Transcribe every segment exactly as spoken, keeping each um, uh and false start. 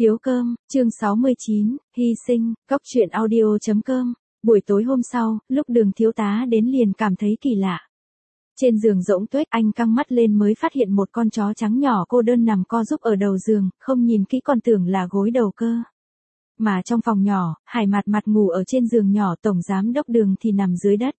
Phiếu cơm, chương sáu mươi chín, hy sinh, cóc truyện audio chấm com. Buổi tối hôm sau, lúc Đường thiếu tá đến liền cảm thấy kỳ lạ. Trên giường rỗng tuếch, anh căng mắt lên mới phát hiện một con chó trắng nhỏ cô đơn nằm co rúm ở đầu giường, không nhìn kỹ còn tưởng là gối đầu cơ. Mà trong phòng nhỏ, Hải Mạt Mạt ngủ ở trên giường nhỏ, tổng giám đốc Đường thì nằm dưới đất.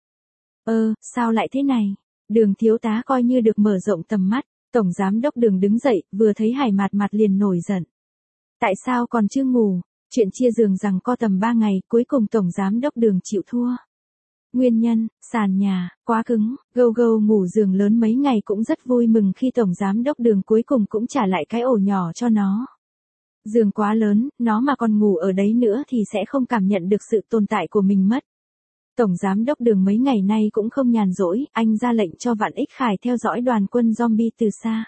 Ơ, sao lại thế này? Đường thiếu tá coi như được mở rộng tầm mắt, tổng giám đốc Đường đứng dậy, vừa thấy Hải Mạt Mạt liền nổi giận. Tại sao còn chưa ngủ? Chuyện chia giường rằng co tầm ba ngày, cuối cùng tổng giám đốc Đường chịu thua. Nguyên nhân, sàn nhà, quá cứng, gâu gâu ngủ giường lớn mấy ngày cũng rất vui mừng khi tổng giám đốc Đường cuối cùng cũng trả lại cái ổ nhỏ cho nó. Giường quá lớn, nó mà còn ngủ ở đấy nữa thì sẽ không cảm nhận được sự tồn tại của mình mất. Tổng giám đốc Đường mấy ngày nay cũng không nhàn rỗi, anh ra lệnh cho Vạn Ích Khải theo dõi đoàn quân zombie từ xa.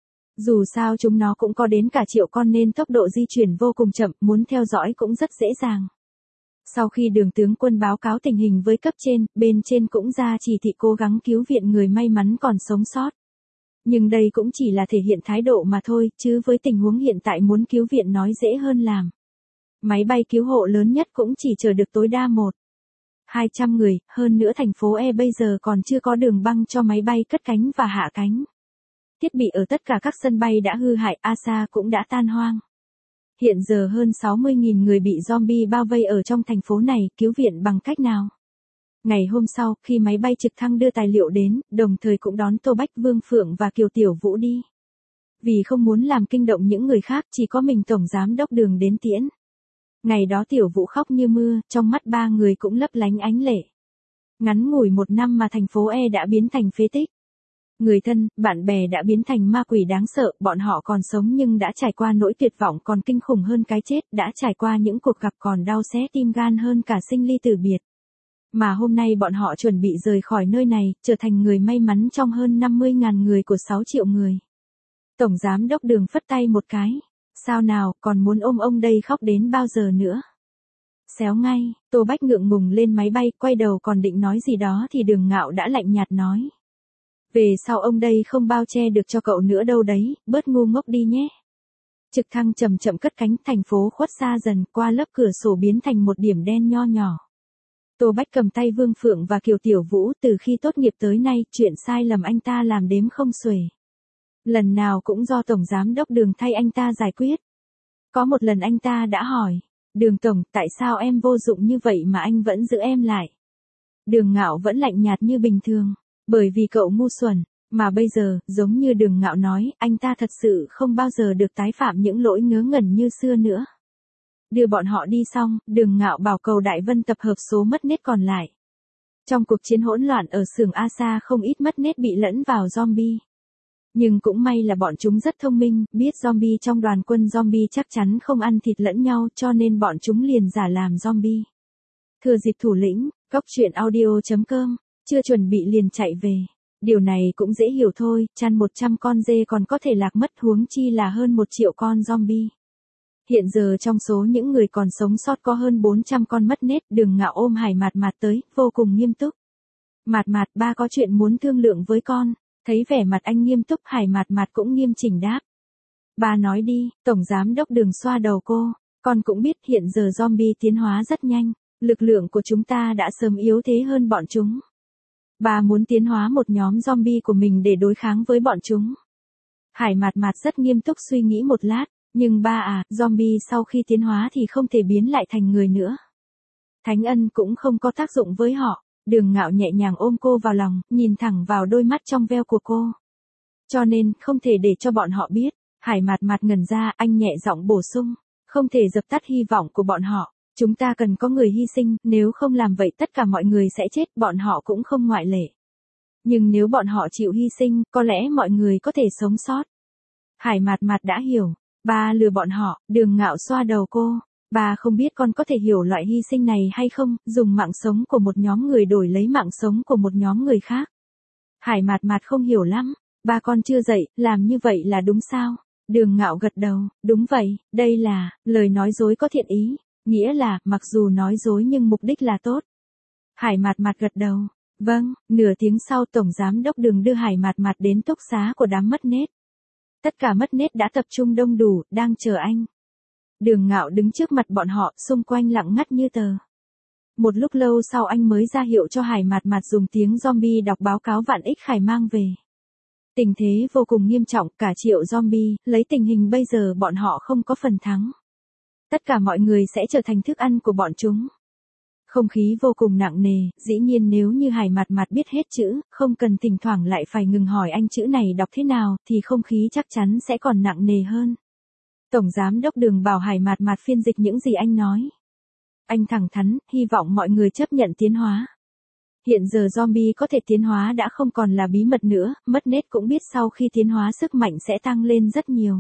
Dù sao chúng nó cũng có đến cả triệu con nên tốc độ di chuyển vô cùng chậm, muốn theo dõi cũng rất dễ dàng. Sau khi Đường tướng quân báo cáo tình hình với cấp trên, bên trên cũng ra chỉ thị cố gắng cứu viện người may mắn còn sống sót. Nhưng đây cũng chỉ là thể hiện thái độ mà thôi, chứ với tình huống hiện tại muốn cứu viện nói dễ hơn làm. Máy bay cứu hộ lớn nhất cũng chỉ chở được tối đa một hai trăm người, hơn nữa thành phố E bây giờ còn chưa có đường băng cho máy bay cất cánh và hạ cánh. Thiết bị ở tất cả các sân bay đã hư hại, a ét a cũng đã tan hoang. Hiện giờ hơn sáu mươi nghìn người bị zombie bao vây ở trong thành phố này, cứu viện bằng cách nào? Ngày hôm sau, khi máy bay trực thăng đưa tài liệu đến, đồng thời cũng đón Tô Bách, Vương Phượng và Kiều Tiểu Vũ đi. Vì không muốn làm kinh động những người khác, chỉ có mình tổng giám đốc Đường đến tiễn. Ngày đó Tiểu Vũ khóc như mưa, trong mắt ba người cũng lấp lánh ánh lệ. Ngắn ngủi một năm mà thành phố E đã biến thành phế tích. Người thân, bạn bè đã biến thành ma quỷ đáng sợ, bọn họ còn sống nhưng đã trải qua nỗi tuyệt vọng còn kinh khủng hơn cái chết, đã trải qua những cuộc gặp còn đau xé tim gan hơn cả sinh ly tử biệt. Mà hôm nay bọn họ chuẩn bị rời khỏi nơi này, trở thành người may mắn trong hơn năm mươi nghìn người của sáu triệu người. Tổng giám đốc Đường phất tay một cái. Sao nào, còn muốn ôm ông đây khóc đến bao giờ nữa? Xéo ngay, Tô Bách ngượng ngùng lên máy bay, quay đầu còn định nói gì đó thì Đường Ngạo đã lạnh nhạt nói. Về sau ông đây không bao che được cho cậu nữa đâu đấy, bớt ngu ngốc đi nhé. Trực thăng chậm chậm cất cánh, thành phố khuất xa dần, qua lớp cửa sổ biến thành một điểm đen nho nhỏ. Tô Bách cầm tay Vương Phượng và Kiều Tiểu Vũ, từ khi tốt nghiệp tới nay, chuyện sai lầm anh ta làm đếm không xuể. Lần nào cũng do tổng giám đốc Đường thay anh ta giải quyết. Có một lần anh ta đã hỏi, Đường tổng, tại sao em vô dụng như vậy mà anh vẫn giữ em lại? Đường Ngạo vẫn lạnh nhạt như bình thường. Bởi vì cậu ngu xuẩn, mà bây giờ, giống như Đường Ngạo nói, anh ta thật sự không bao giờ được tái phạm những lỗi ngớ ngẩn như xưa nữa. Đưa bọn họ đi xong, Đường Ngạo bảo Cầu Đại Vân tập hợp số mất nết còn lại. Trong cuộc chiến hỗn loạn ở xưởng a ét a không ít mất nết bị lẫn vào zombie. Nhưng cũng may là bọn chúng rất thông minh, biết zombie trong đoàn quân zombie chắc chắn không ăn thịt lẫn nhau cho nên bọn chúng liền giả làm zombie. Thừa dịp thủ lĩnh, cóc truyện audio chấm com. Chưa chuẩn bị liền chạy về. Điều này cũng dễ hiểu thôi, chăn một trăm con dê còn có thể lạc mất huống chi là hơn một triệu con zombie. Hiện giờ trong số những người còn sống sót có hơn bốn trăm con mất nết, Đường Ngạo ôm Hải Mạt Mạt tới, vô cùng nghiêm túc. Mạt Mạt, ba có chuyện muốn thương lượng với con. Thấy vẻ mặt anh nghiêm túc, Hải Mạt Mạt cũng nghiêm chỉnh đáp. Ba nói đi, tổng giám đốc Đường xoa đầu cô. Con cũng biết hiện giờ zombie tiến hóa rất nhanh, lực lượng của chúng ta đã sớm yếu thế hơn bọn chúng. Bà muốn tiến hóa một nhóm zombie của mình để đối kháng với bọn chúng. Hải Mạt Mạt rất nghiêm túc suy nghĩ một lát, nhưng ba à, zombie sau khi tiến hóa thì không thể biến lại thành người nữa. Thánh ân cũng không có tác dụng với họ. Đường Ngạo nhẹ nhàng ôm cô vào lòng, nhìn thẳng vào đôi mắt trong veo của cô. Cho nên, không thể để cho bọn họ biết. Hải Mạt Mạt ngẩn ra, anh nhẹ giọng bổ sung. Không thể dập tắt hy vọng của bọn họ. Chúng ta cần có người hy sinh, nếu không làm vậy tất cả mọi người sẽ chết, bọn họ cũng không ngoại lệ. Nhưng nếu bọn họ chịu hy sinh, có lẽ mọi người có thể sống sót. Hải Mạt Mạt đã hiểu. Ba lừa bọn họ, Đường Ngạo xoa đầu cô. Ba không biết con có thể hiểu loại hy sinh này hay không, dùng mạng sống của một nhóm người đổi lấy mạng sống của một nhóm người khác. Hải Mạt Mạt không hiểu lắm. Ba con chưa dậy, làm như vậy là đúng sao? Đường Ngạo gật đầu, đúng vậy, đây là, lời nói dối có thiện ý. Nghĩa là, mặc dù nói dối nhưng mục đích là tốt. Hải Mạt Mạt gật đầu. Vâng, nửa tiếng sau tổng giám đốc Đường đưa Hải Mạt Mạt đến túc xá của đám mất nết. Tất cả mất nết đã tập trung đông đủ, đang chờ anh. Đường Ngạo đứng trước mặt bọn họ, xung quanh lặng ngắt như tờ. Một lúc lâu sau anh mới ra hiệu cho Hải Mạt Mạt dùng tiếng zombie đọc báo cáo vạn ích Khải mang về. Tình thế vô cùng nghiêm trọng, cả triệu zombie, lấy tình hình bây giờ bọn họ không có phần thắng. Tất cả mọi người sẽ trở thành thức ăn của bọn chúng. Không khí vô cùng nặng nề, dĩ nhiên nếu như Hải Mạt Mạt biết hết chữ, không cần thỉnh thoảng lại phải ngừng hỏi anh chữ này đọc thế nào, thì không khí chắc chắn sẽ còn nặng nề hơn. Tổng giám đốc Đường bảo Hải Mạt Mạt phiên dịch những gì anh nói. Anh thẳng thắn, hy vọng mọi người chấp nhận tiến hóa. Hiện giờ zombie có thể tiến hóa đã không còn là bí mật nữa, mất nết cũng biết sau khi tiến hóa sức mạnh sẽ tăng lên rất nhiều.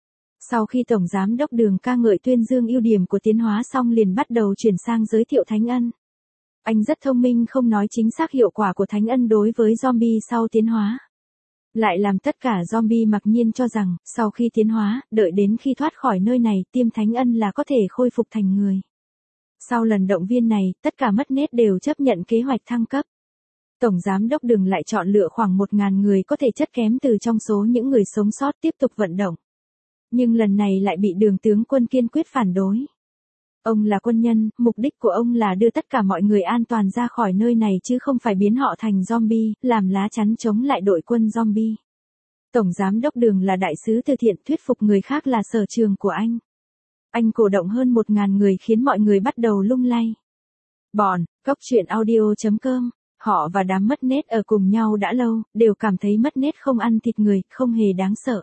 Sau khi Tổng Giám đốc Đường ca ngợi tuyên dương ưu điểm của tiến hóa xong liền bắt đầu chuyển sang giới thiệu Thánh Ân. Anh rất thông minh không nói chính xác hiệu quả của Thánh Ân đối với zombie sau tiến hóa. Lại làm tất cả zombie mặc nhiên cho rằng, sau khi tiến hóa, đợi đến khi thoát khỏi nơi này, tiêm Thánh Ân là có thể khôi phục thành người. Sau lần động viên này, tất cả mất nết đều chấp nhận kế hoạch thăng cấp. Tổng Giám đốc Đường lại chọn lựa khoảng một nghìn người có thể chất kém từ trong số những người sống sót tiếp tục vận động. Nhưng lần này lại bị Đường tướng quân kiên quyết phản đối. Ông là quân nhân, mục đích của ông là đưa tất cả mọi người an toàn ra khỏi nơi này chứ không phải biến họ thành zombie, làm lá chắn chống lại đội quân zombie. Tổng Giám đốc Đường là đại sứ từ thiện, thuyết phục người khác là sở trường của anh. Anh cổ động hơn một nghìn người khiến mọi người bắt đầu lung lay. Bọn, Cốc Truyện Audio chấm com, họ và đám mất nết ở cùng nhau đã lâu, đều cảm thấy mất nết không ăn thịt người, không hề đáng sợ.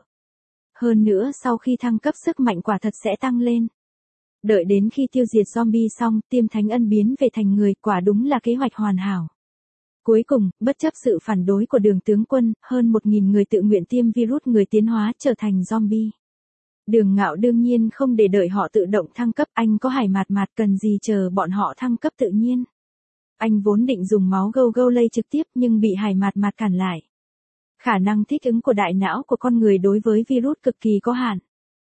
Hơn nữa sau khi thăng cấp sức mạnh quả thật sẽ tăng lên. Đợi đến khi tiêu diệt zombie xong, tiêm Thánh Ân biến về thành người, quả đúng là kế hoạch hoàn hảo. Cuối cùng, bất chấp sự phản đối của Đường tướng quân, hơn một nghìn người tự nguyện tiêm virus người tiến hóa trở thành zombie. Đường Ngạo đương nhiên không để đợi họ tự động thăng cấp, anh có Hải Mạt Mạt cần gì chờ bọn họ thăng cấp tự nhiên. Anh vốn định dùng máu gâu gâu lây trực tiếp nhưng bị Hải Mạt Mạt cản lại. Khả năng thích ứng của đại não của con người đối với virus cực kỳ có hạn.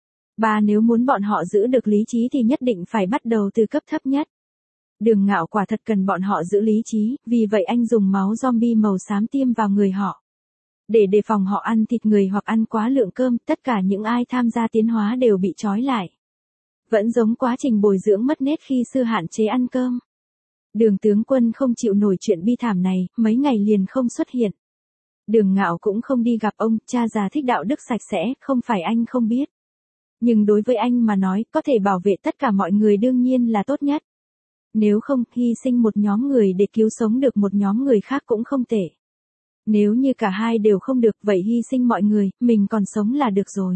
Ba nếu muốn bọn họ giữ được lý trí thì nhất định phải bắt đầu từ cấp thấp nhất. Đường Ngạo quả thật cần bọn họ giữ lý trí, vì vậy anh dùng máu zombie màu xám tiêm vào người họ. Để đề phòng họ ăn thịt người hoặc ăn quá lượng cơm, tất cả những ai tham gia tiến hóa đều bị trói lại. Vẫn giống quá trình bồi dưỡng mất nết khi xưa hạn chế ăn cơm. Đường tướng quân không chịu nổi chuyện bi thảm này, mấy ngày liền không xuất hiện. Đường Ngạo cũng không đi gặp ông, cha già thích đạo đức sạch sẽ, không phải anh không biết. Nhưng đối với anh mà nói, có thể bảo vệ tất cả mọi người đương nhiên là tốt nhất. Nếu không, hy sinh một nhóm người để cứu sống được một nhóm người khác cũng không tệ. Nếu như cả hai đều không được, vậy hy sinh mọi người, mình còn sống là được rồi.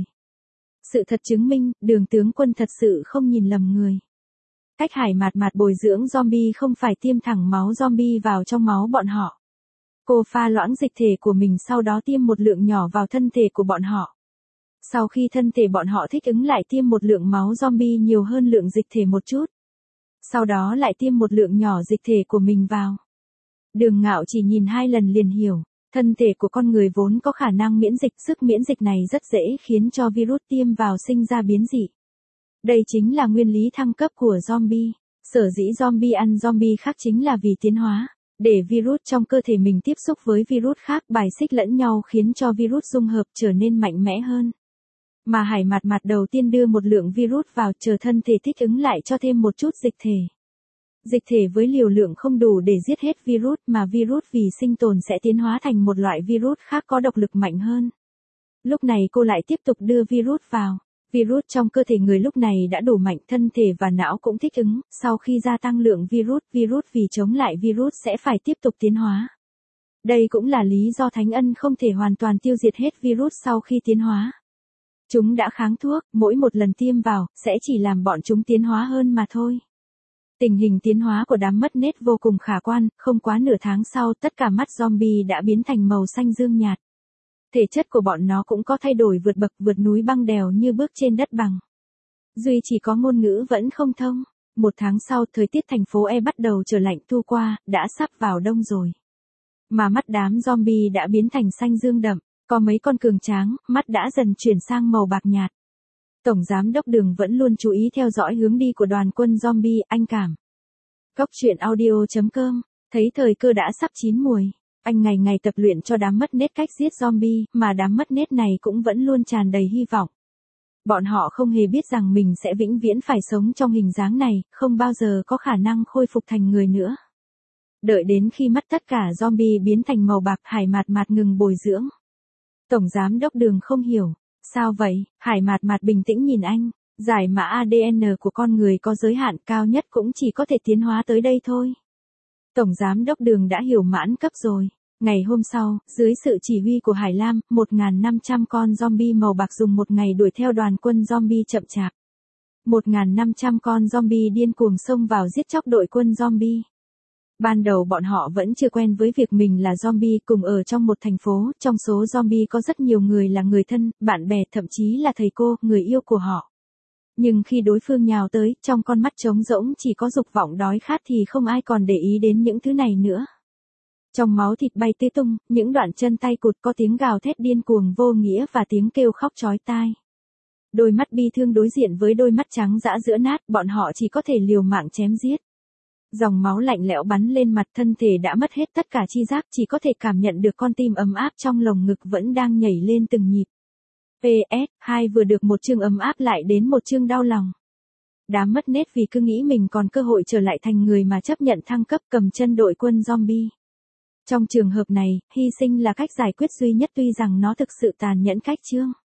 Sự thật chứng minh, Đường tướng quân thật sự không nhìn lầm người. Cách Hải Mạt Mạt bồi dưỡng zombie không phải tiêm thẳng máu zombie vào trong máu bọn họ. Cô pha loãng dịch thể của mình sau đó tiêm một lượng nhỏ vào thân thể của bọn họ. Sau khi thân thể bọn họ thích ứng lại tiêm một lượng máu zombie nhiều hơn lượng dịch thể một chút. Sau đó lại tiêm một lượng nhỏ dịch thể của mình vào. Đường Ngạo chỉ nhìn hai lần liền hiểu, thân thể của con người vốn có khả năng miễn dịch, sức miễn dịch này rất dễ khiến cho virus tiêm vào sinh ra biến dị. Đây chính là nguyên lý thăng cấp của zombie. Sở dĩ zombie ăn zombie khác chính là vì tiến hóa. Để virus trong cơ thể mình tiếp xúc với virus khác bài xích lẫn nhau khiến cho virus dung hợp trở nên mạnh mẽ hơn. Mà Hải Mạt Mạt đầu tiên đưa một lượng virus vào chờ thân thể thích ứng lại cho thêm một chút dịch thể. Dịch thể với liều lượng không đủ để giết hết virus mà virus vì sinh tồn sẽ tiến hóa thành một loại virus khác có độc lực mạnh hơn. Lúc này cô lại tiếp tục đưa virus vào. Virus trong cơ thể người lúc này đã đủ mạnh, thân thể và não cũng thích ứng, sau khi gia tăng lượng virus, virus vì chống lại virus sẽ phải tiếp tục tiến hóa. Đây cũng là lý do Thánh Ân không thể hoàn toàn tiêu diệt hết virus sau khi tiến hóa. Chúng đã kháng thuốc, mỗi một lần tiêm vào, sẽ chỉ làm bọn chúng tiến hóa hơn mà thôi. Tình hình tiến hóa của đám mất nết vô cùng khả quan, không quá nửa tháng sau tất cả mắt zombie đã biến thành màu xanh dương nhạt. Thể chất của bọn nó cũng có thay đổi vượt bậc vượt núi băng đèo như bước trên đất bằng. Duy chỉ có ngôn ngữ vẫn không thông. Một tháng sau thời tiết thành phố E bắt đầu trở lạnh thu qua, đã sắp vào đông rồi. Mà mắt đám zombie đã biến thành xanh dương đậm, có mấy con cường tráng, mắt đã dần chuyển sang màu bạc nhạt. Tổng Giám đốc Đường vẫn luôn chú ý theo dõi hướng đi của đoàn quân zombie, anh cảm. Cốc Truyện Audio chấm com, thấy thời cơ đã sắp chín muồi. Anh ngày ngày tập luyện cho đám mất nết cách giết zombie, mà đám mất nết này cũng vẫn luôn tràn đầy hy vọng. Bọn họ không hề biết rằng mình sẽ vĩnh viễn phải sống trong hình dáng này, không bao giờ có khả năng khôi phục thành người nữa. Đợi đến khi mắt tất cả zombie biến thành màu bạc, Hải Mạt Mạt ngừng bồi dưỡng. Tổng giám đốc Đường không hiểu. Sao vậy? Hải Mạt Mạt bình tĩnh nhìn anh. Giải mã a đê en của con người có giới hạn, cao nhất cũng chỉ có thể tiến hóa tới đây thôi. Tổng giám đốc Đường đã hiểu mãn cấp rồi. Ngày hôm sau, dưới sự chỉ huy của Hải Lam, một nghìn năm trăm con zombie màu bạc dùng một ngày đuổi theo đoàn quân zombie chậm chạp. một nghìn năm trăm con zombie điên cuồng xông vào giết chóc đội quân zombie. Ban đầu bọn họ vẫn chưa quen với việc mình là zombie cùng ở trong một thành phố, trong số zombie có rất nhiều người là người thân, bạn bè, thậm chí là thầy cô, người yêu của họ. Nhưng khi đối phương nhào tới, trong con mắt trống rỗng chỉ có dục vọng đói khát thì không ai còn để ý đến những thứ này nữa. Trong máu thịt bay tứ tung, những đoạn chân tay cụt, có tiếng gào thét điên cuồng vô nghĩa và tiếng kêu khóc chói tai. Đôi mắt bi thương đối diện với đôi mắt trắng dã giữa nát, bọn họ chỉ có thể liều mạng chém giết. Dòng máu lạnh lẽo bắn lên mặt, thân thể đã mất hết tất cả chi giác, chỉ có thể cảm nhận được con tim ấm áp trong lồng ngực vẫn đang nhảy lên từng nhịp. pê ét, hai vừa được một chương ấm áp lại đến một chương đau lòng. Đám mất nết vì cứ nghĩ mình còn cơ hội trở lại thành người mà chấp nhận thăng cấp, cầm chân đội quân zombie. Trong trường hợp này, hy sinh là cách giải quyết duy nhất, tuy rằng nó thực sự tàn nhẫn cách chương.